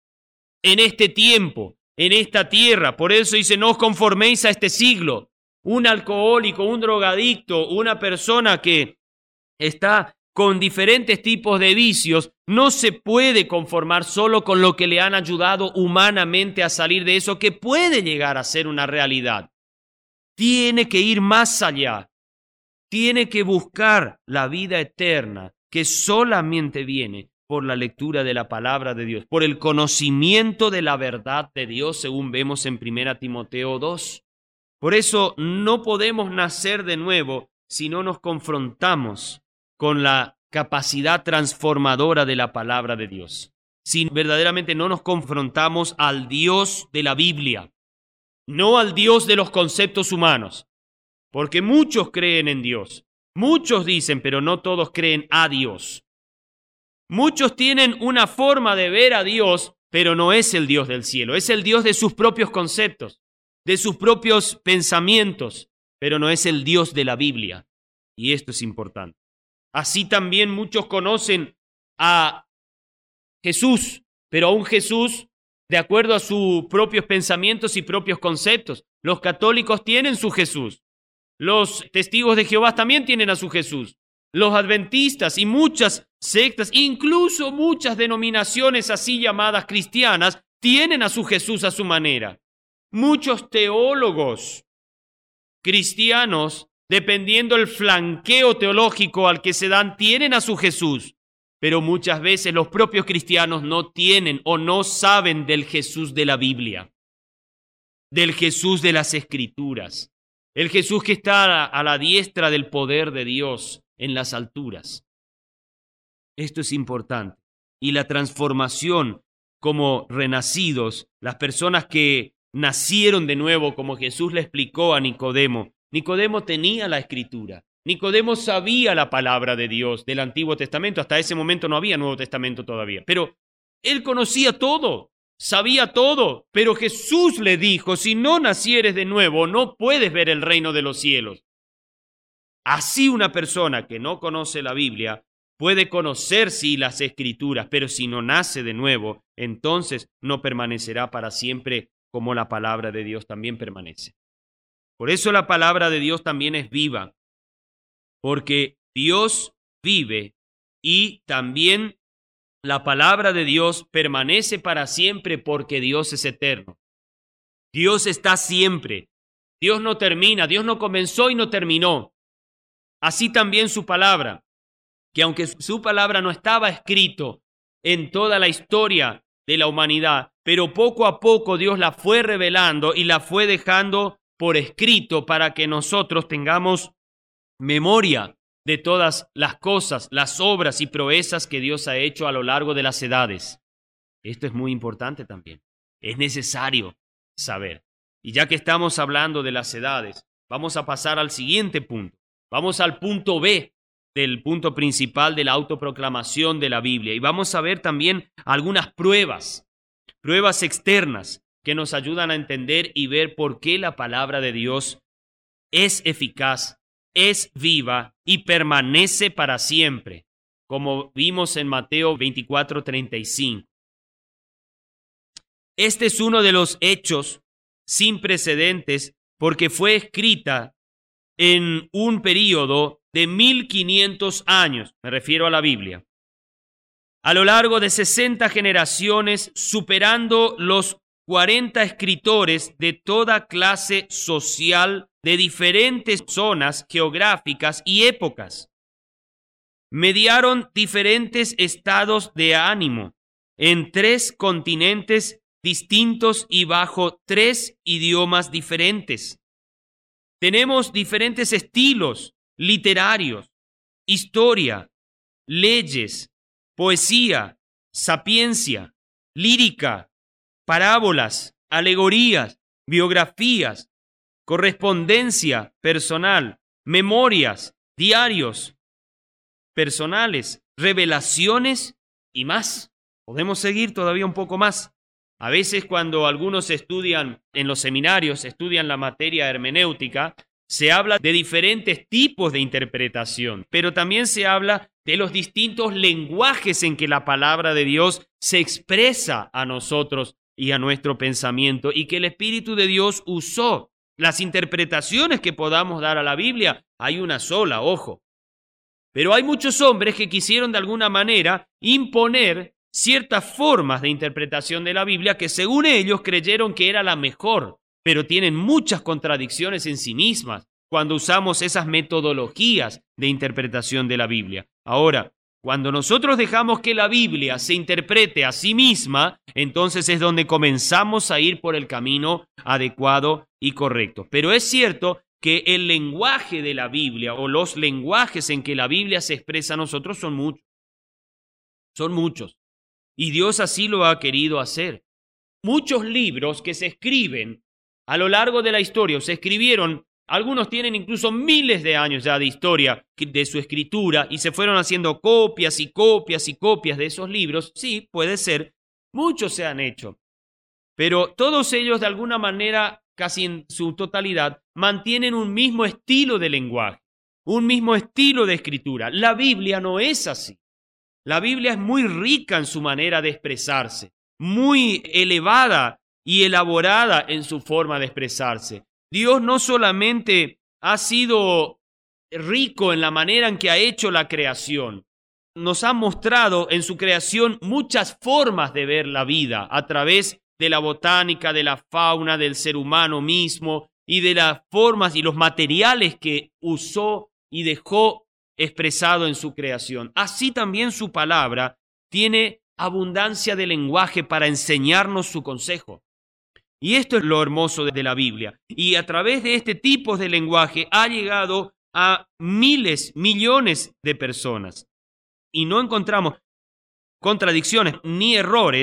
en este tiempo, en esta tierra. Por eso dice, no os conforméis a este siglo. Un alcohólico, un drogadicto, una persona que está con diferentes tipos de vicios, no se puede conformar solo con lo que le han ayudado humanamente a salir de eso, que puede llegar a ser una realidad. Tiene que ir más allá. Tiene que buscar la vida eterna, que solamente viene por la lectura de la palabra de Dios, por el conocimiento de la verdad de Dios, según vemos en primera Timoteo dos. Por eso no podemos nacer de nuevo si no nos confrontamos con la capacidad transformadora de la palabra de Dios. Si verdaderamente no nos confrontamos al Dios de la Biblia, no al Dios de los conceptos humanos, porque muchos creen en Dios, muchos dicen, pero no todos creen a Dios. Muchos tienen una forma de ver a Dios, pero no es el Dios del cielo, es el Dios de sus propios conceptos, de sus propios pensamientos, pero no es el Dios de la Biblia. Y esto es importante. Así también muchos conocen a Jesús, pero a un Jesús de acuerdo a sus propios pensamientos y propios conceptos. Los católicos tienen su Jesús. Los testigos de Jehová también tienen a su Jesús. Los adventistas y muchas sectas, incluso muchas denominaciones así llamadas cristianas, tienen a su Jesús a su manera. Muchos teólogos cristianos, dependiendo del flanqueo teológico al que se dan, tienen a su Jesús. Pero muchas veces los propios cristianos no tienen o no saben del Jesús de la Biblia, del Jesús de las Escrituras, el Jesús que está a la diestra del poder de Dios en las alturas. Esto es importante. Y la transformación como renacidos, las personas que nacieron de nuevo, como Jesús le explicó a Nicodemo. Nicodemo tenía la Escritura. Nicodemo sabía la palabra de Dios del Antiguo Testamento. Hasta ese momento no había Nuevo Testamento todavía. Pero él conocía todo, sabía todo. Pero Jesús le dijo, si no nacieres de nuevo, no puedes ver el reino de los cielos. Así una persona que no conoce la Biblia puede conocer, sí, las Escrituras, pero si no nace de nuevo, entonces no permanecerá para siempre como la palabra de Dios también permanece. Por eso la palabra de Dios también es viva, porque Dios vive y también la palabra de Dios permanece para siempre porque Dios es eterno. Dios está siempre. Dios no termina, Dios no comenzó y no terminó. Así también su palabra, que aunque su palabra no estaba escrito en toda la historia de la humanidad, pero poco a poco Dios la fue revelando y la fue dejando por escrito para que nosotros tengamos memoria de todas las cosas, las obras y proezas que Dios ha hecho a lo largo de las edades. Esto es muy importante también. Es necesario saber. Y ya que estamos hablando de las edades, vamos a pasar al siguiente punto. Vamos al punto B del punto principal de la autoproclamación de la Biblia. Y vamos a ver también algunas pruebas, pruebas externas que nos ayudan a entender y ver por qué la palabra de Dios es eficaz, es viva y permanece para siempre, como vimos en Mateo veinticuatro, treinta y cinco. Este es uno de los hechos sin precedentes porque fue escrita en un período de mil quinientos años, me refiero a la Biblia, a lo largo de sesenta generaciones, superando los cuarenta escritores de toda clase social de diferentes zonas geográficas y épocas. Mediaron diferentes estados de ánimo en tres continentes distintos y bajo tres idiomas diferentes. Tenemos diferentes estilos literarios, historia, leyes, poesía, sapiencia, lírica, parábolas, alegorías, biografías, correspondencia personal, memorias, diarios personales, revelaciones y más. Podemos seguir todavía un poco más. A veces cuando algunos estudian en los seminarios, estudian la materia hermenéutica, se habla de diferentes tipos de interpretación, pero también se habla de los distintos lenguajes en que la palabra de Dios se expresa a nosotros y a nuestro pensamiento y que el Espíritu de Dios usó. Las interpretaciones que podamos dar a la Biblia, hay una sola, ojo. Pero hay muchos hombres que quisieron de alguna manera imponer ciertas formas de interpretación de la Biblia que según ellos creyeron que era la mejor, pero tienen muchas contradicciones en sí mismas cuando usamos esas metodologías de interpretación de la Biblia. Ahora, cuando nosotros dejamos que la Biblia se interprete a sí misma, entonces es donde comenzamos a ir por el camino adecuado y correcto. Pero es cierto que el lenguaje de la Biblia o los lenguajes en que la Biblia se expresa a nosotros son muchos. Son muchos. Y Dios así lo ha querido hacer. Muchos libros que se escriben a lo largo de la historia, o se escribieron, algunos tienen incluso miles de años ya de historia de su escritura y se fueron haciendo copias y copias y copias de esos libros. Sí, puede ser. Muchos se han hecho. Pero todos ellos de alguna manera, casi en su totalidad, mantienen un mismo estilo de lenguaje, un mismo estilo de escritura. La Biblia no es así. La Biblia es muy rica en su manera de expresarse, muy elevada y elaborada en su forma de expresarse. Dios no solamente ha sido rico en la manera en que ha hecho la creación, nos ha mostrado en su creación muchas formas de ver la vida a través de la botánica, de la fauna, del ser humano mismo y de las formas y los materiales que usó y dejó expresado en su creación. Así también su palabra tiene abundancia de lenguaje para enseñarnos su consejo. Y esto es lo hermoso de la Biblia. Y a través de este tipo de lenguaje ha llegado a miles, millones de personas. Y no encontramos contradicciones ni errores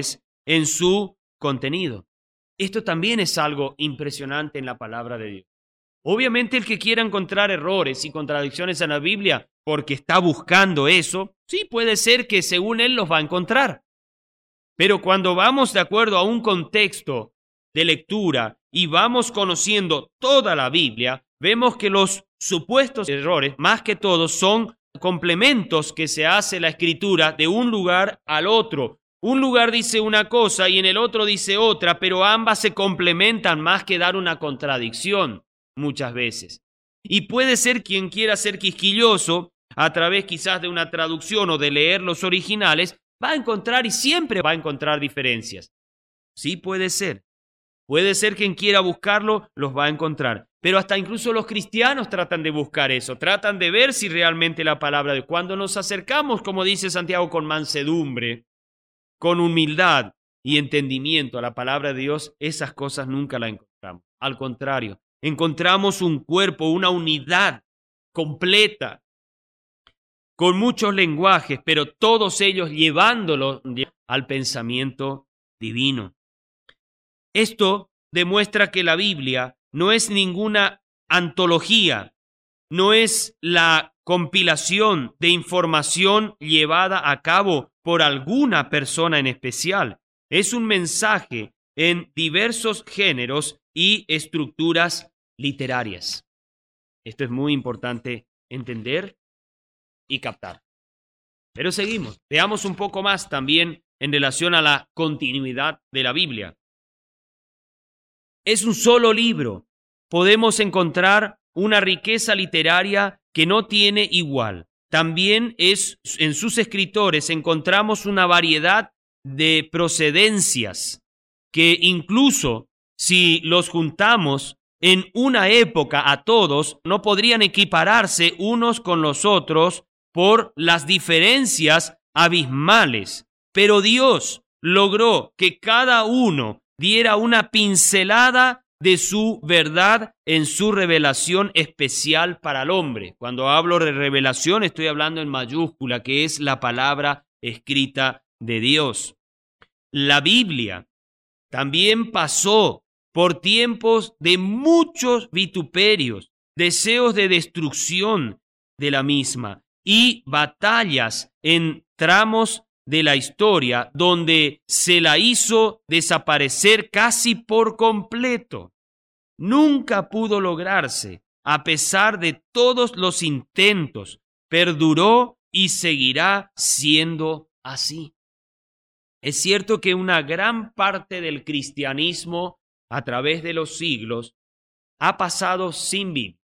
en su contenido. Esto también es algo impresionante en la palabra de Dios. Obviamente el que quiera encontrar errores y contradicciones en la Biblia porque está buscando eso, sí puede ser que según él los va a encontrar. Pero cuando vamos de acuerdo a un contexto de lectura y vamos conociendo toda la Biblia, vemos que los supuestos errores, más que todo, son complementos que se hace la Escritura de un lugar al otro. Un lugar dice una cosa y en el otro dice otra, pero ambas se complementan más que dar una contradicción muchas veces. Y puede ser quien quiera ser quisquilloso, a través quizás de una traducción o de leer los originales, va a encontrar y siempre va a encontrar diferencias. Sí puede ser. Puede ser quien quiera buscarlo, los va a encontrar. Pero hasta incluso los cristianos tratan de buscar eso, tratan de ver si realmente la palabra de cuando nos acercamos, como dice Santiago, con mansedumbre, con humildad y entendimiento a la palabra de Dios, esas cosas nunca las encontramos. Al contrario, encontramos un cuerpo, una unidad completa, con muchos lenguajes, pero todos ellos llevándolo al pensamiento divino. Esto demuestra que la Biblia no es ninguna antología, no es la compilación de información llevada a cabo por alguna persona en especial. Es un mensaje en diversos géneros y estructuras literarias. Esto es muy importante entender y captar. Pero seguimos. Veamos un poco más también en relación a la continuidad de la Biblia. Es un solo libro. Podemos encontrar una riqueza literaria que no tiene igual. También es, en sus escritores encontramos una variedad de procedencias que incluso si los juntamos en una época a todos, no podrían equipararse unos con los otros por las diferencias abismales. Pero Dios logró que cada uno diera una pincelada de su verdad en su revelación especial para el hombre. Cuando hablo de revelación estoy hablando en mayúscula, que es la palabra escrita de Dios. La Biblia también pasó por tiempos de muchos vituperios, deseos de destrucción de la misma y batallas en tramos de la historia donde se la hizo desaparecer casi por completo. Nunca pudo lograrse, a pesar de todos los intentos, perduró y seguirá siendo así. Es cierto que una gran parte del cristianismo a través de los siglos ha pasado sin Biblia,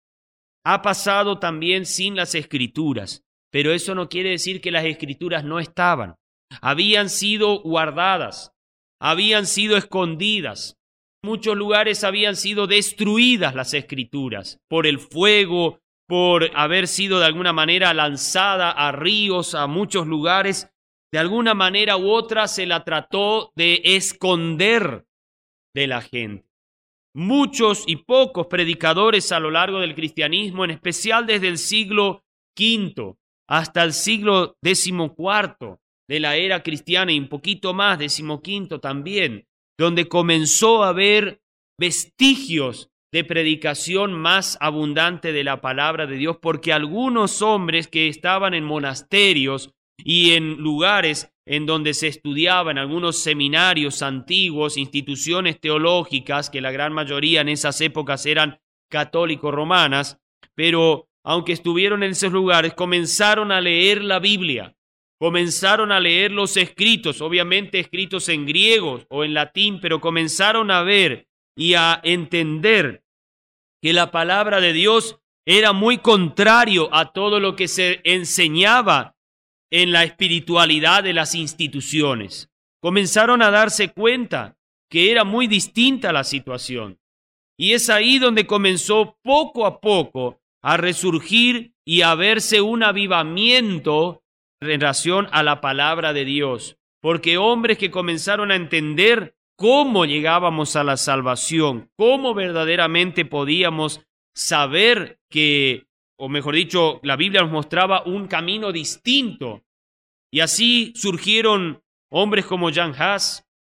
ha pasado también sin las Escrituras. Pero eso no quiere decir que las Escrituras no estaban. Habían sido guardadas, habían sido escondidas. En muchos lugares habían sido destruidas las Escrituras por el fuego, por haber sido de alguna manera lanzada a ríos, a muchos lugares. De alguna manera u otra se la trató de esconder de la gente. Muchos y pocos predicadores a lo largo del cristianismo, en especial desde el siglo quinto, hasta el siglo decimocuarto de la era cristiana y un poquito más, decimoquinto también, donde comenzó a haber vestigios de predicación más abundante de la palabra de Dios, porque algunos hombres que estaban en monasterios y en lugares en donde se estudiaban, algunos seminarios antiguos, instituciones teológicas, que la gran mayoría en esas épocas eran católico-romanas, pero aunque estuvieron en esos lugares, comenzaron a leer la Biblia, comenzaron a leer los escritos, obviamente escritos en griego o en latín, pero comenzaron a ver y a entender que la palabra de Dios era muy contrario a todo lo que se enseñaba en la espiritualidad de las instituciones. Comenzaron a darse cuenta que era muy distinta la situación. Y es ahí donde comenzó poco a poco a resurgir y a verse un avivamiento en relación a la palabra de Dios. Porque hombres que comenzaron a entender cómo llegábamos a la salvación, cómo verdaderamente podíamos saber que, o mejor dicho, la Biblia nos mostraba un camino distinto. Y así surgieron hombres como Jan Hus,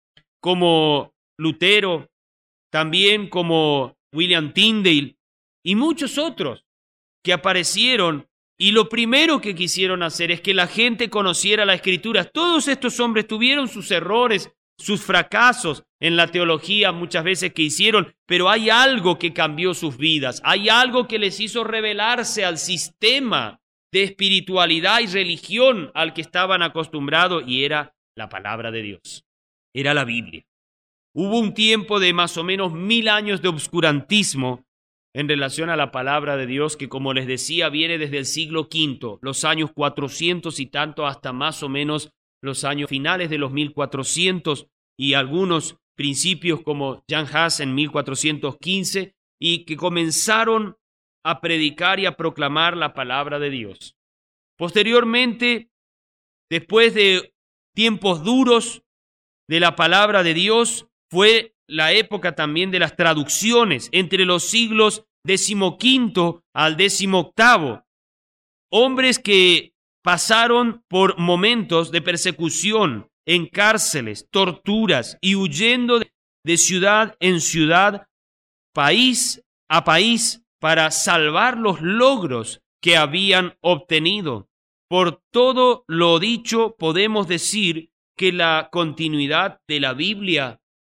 como Lutero, también como William Tyndale y muchos otros que aparecieron, y lo primero que quisieron hacer es que la gente conociera la Escritura. Todos estos hombres tuvieron sus errores, sus fracasos en la teología muchas veces que hicieron, pero hay algo que cambió sus vidas, hay algo que les hizo revelarse al sistema de espiritualidad y religión al que estaban acostumbrados, y era la palabra de Dios, era la Biblia. Hubo un tiempo de más o menos mil años de obscurantismo en relación a la palabra de Dios, que como les decía, viene desde el siglo quinto, los años cuatrocientos y tanto, hasta más o menos los años finales de los mil cuatrocientos, y algunos principios como Jan Hus en mil cuatrocientos quince, y que comenzaron a predicar y a proclamar la palabra de Dios. Posteriormente, después de tiempos duros de la palabra de Dios, fue la época también de las traducciones entre los siglos decimoquinto al decimoctavo. Hombres que pasaron por momentos de persecución en cárceles, torturas y huyendo de ciudad en ciudad, país a país, para salvar los logros que habían obtenido. Por todo lo dicho, podemos decir que la continuidad de la Biblia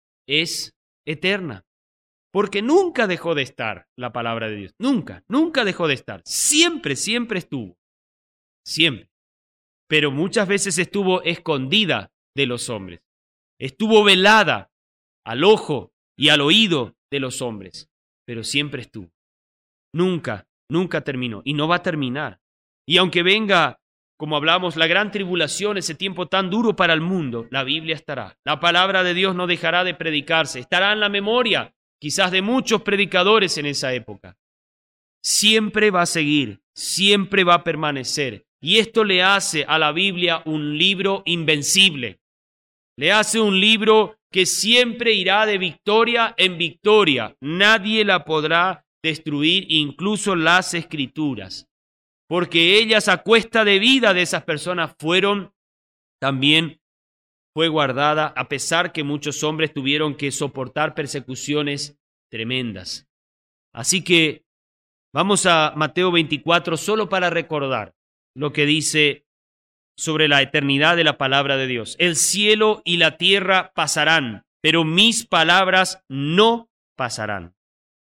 es eterna, porque nunca dejó de estar la palabra de Dios, nunca, nunca dejó de estar, siempre, siempre estuvo, siempre, pero muchas veces estuvo escondida de los hombres, estuvo velada al ojo y al oído de los hombres, pero siempre estuvo, nunca, nunca terminó y no va a terminar. Y aunque venga, como hablamos, la gran tribulación, ese tiempo tan duro para el mundo, la Biblia estará. La palabra de Dios no dejará de predicarse. Estará en la memoria, quizás de muchos predicadores en esa época. Siempre va a seguir, siempre va a permanecer. Y esto le hace a la Biblia un libro invencible. Le hace un libro que siempre irá de victoria en victoria. Nadie la podrá destruir, incluso las Escrituras, porque ellas, a cuesta de vida de esas personas, fueron también fue guardada, a pesar que muchos hombres tuvieron que soportar persecuciones tremendas. Así que vamos a Mateo veinticuatro solo para recordar lo que dice sobre la eternidad de la palabra de Dios. El cielo y la tierra pasarán, pero mis palabras no pasarán.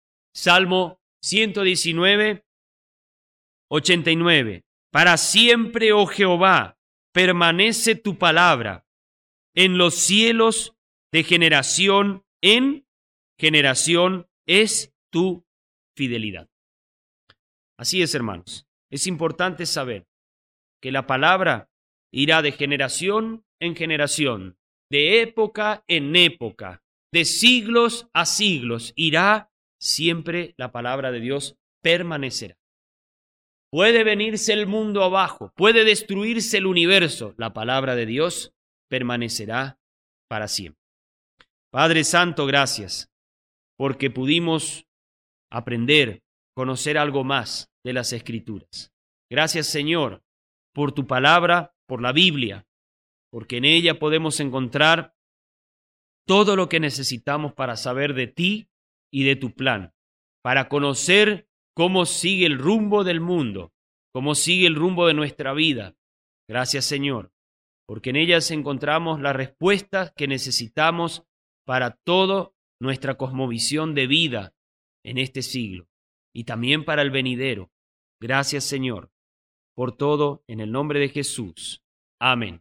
Salmo ciento diecinueve, ochenta y nueve. Para siempre, oh Jehová, permanece tu palabra en los cielos, de generación en generación es tu fidelidad. Así es, hermanos. Es importante saber que la palabra irá de generación en generación, de época en época, de siglos a siglos. Irá siempre la palabra de Dios, permanecerá. Puede venirse el mundo abajo, puede destruirse el universo, la palabra de Dios permanecerá para siempre. Padre Santo, gracias, porque pudimos aprender, conocer algo más de las Escrituras. Gracias, Señor, por tu palabra, por la Biblia, porque en ella podemos encontrar todo lo que necesitamos para saber de ti y de tu plan, para conocer cómo sigue el rumbo del mundo, cómo sigue el rumbo de nuestra vida. Gracias, Señor, porque en ellas encontramos las respuestas que necesitamos para toda nuestra cosmovisión de vida en este siglo y también para el venidero. Gracias, Señor, por todo, en el nombre de Jesús. Amén.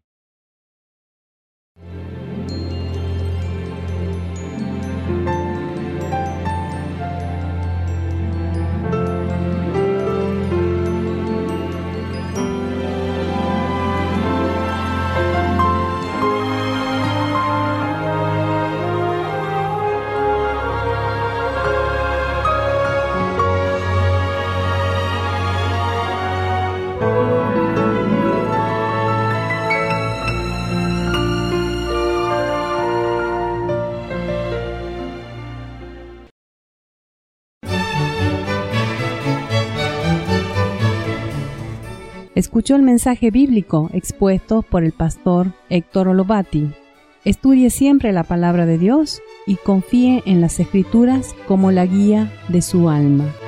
Escuchó el mensaje bíblico expuesto por el pastor Héctor Olovati. Estudie siempre la palabra de Dios y confíe en las Escrituras como la guía de su alma.